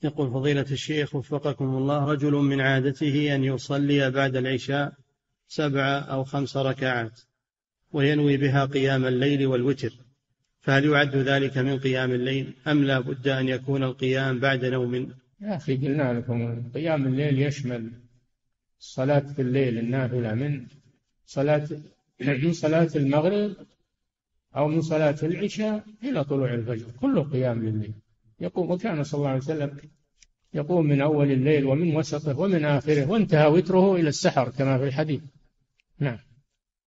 يقول فضيلة الشيخ وفقكم الله، رجل من عادته أن يصلي بعد العشاء 7 أو 5 ركعات وينوي بها قيام الليل والوتر، فهل يعد ذلك من قيام الليل أم لا بد أن يكون القيام بعد نوم؟ يا أخي قلنا لكم قيام الليل يشمل صلاة في الليل النافلة من صلاة المغرب أو من صلاة العشاء إلى طلوع الفجر، كله قيام لليل. وكان صلى الله عليه وسلم يقوم من أول الليل ومن وسطه ومن آخره، وانتهى وتره إلى السحر كما في الحديث. نعم.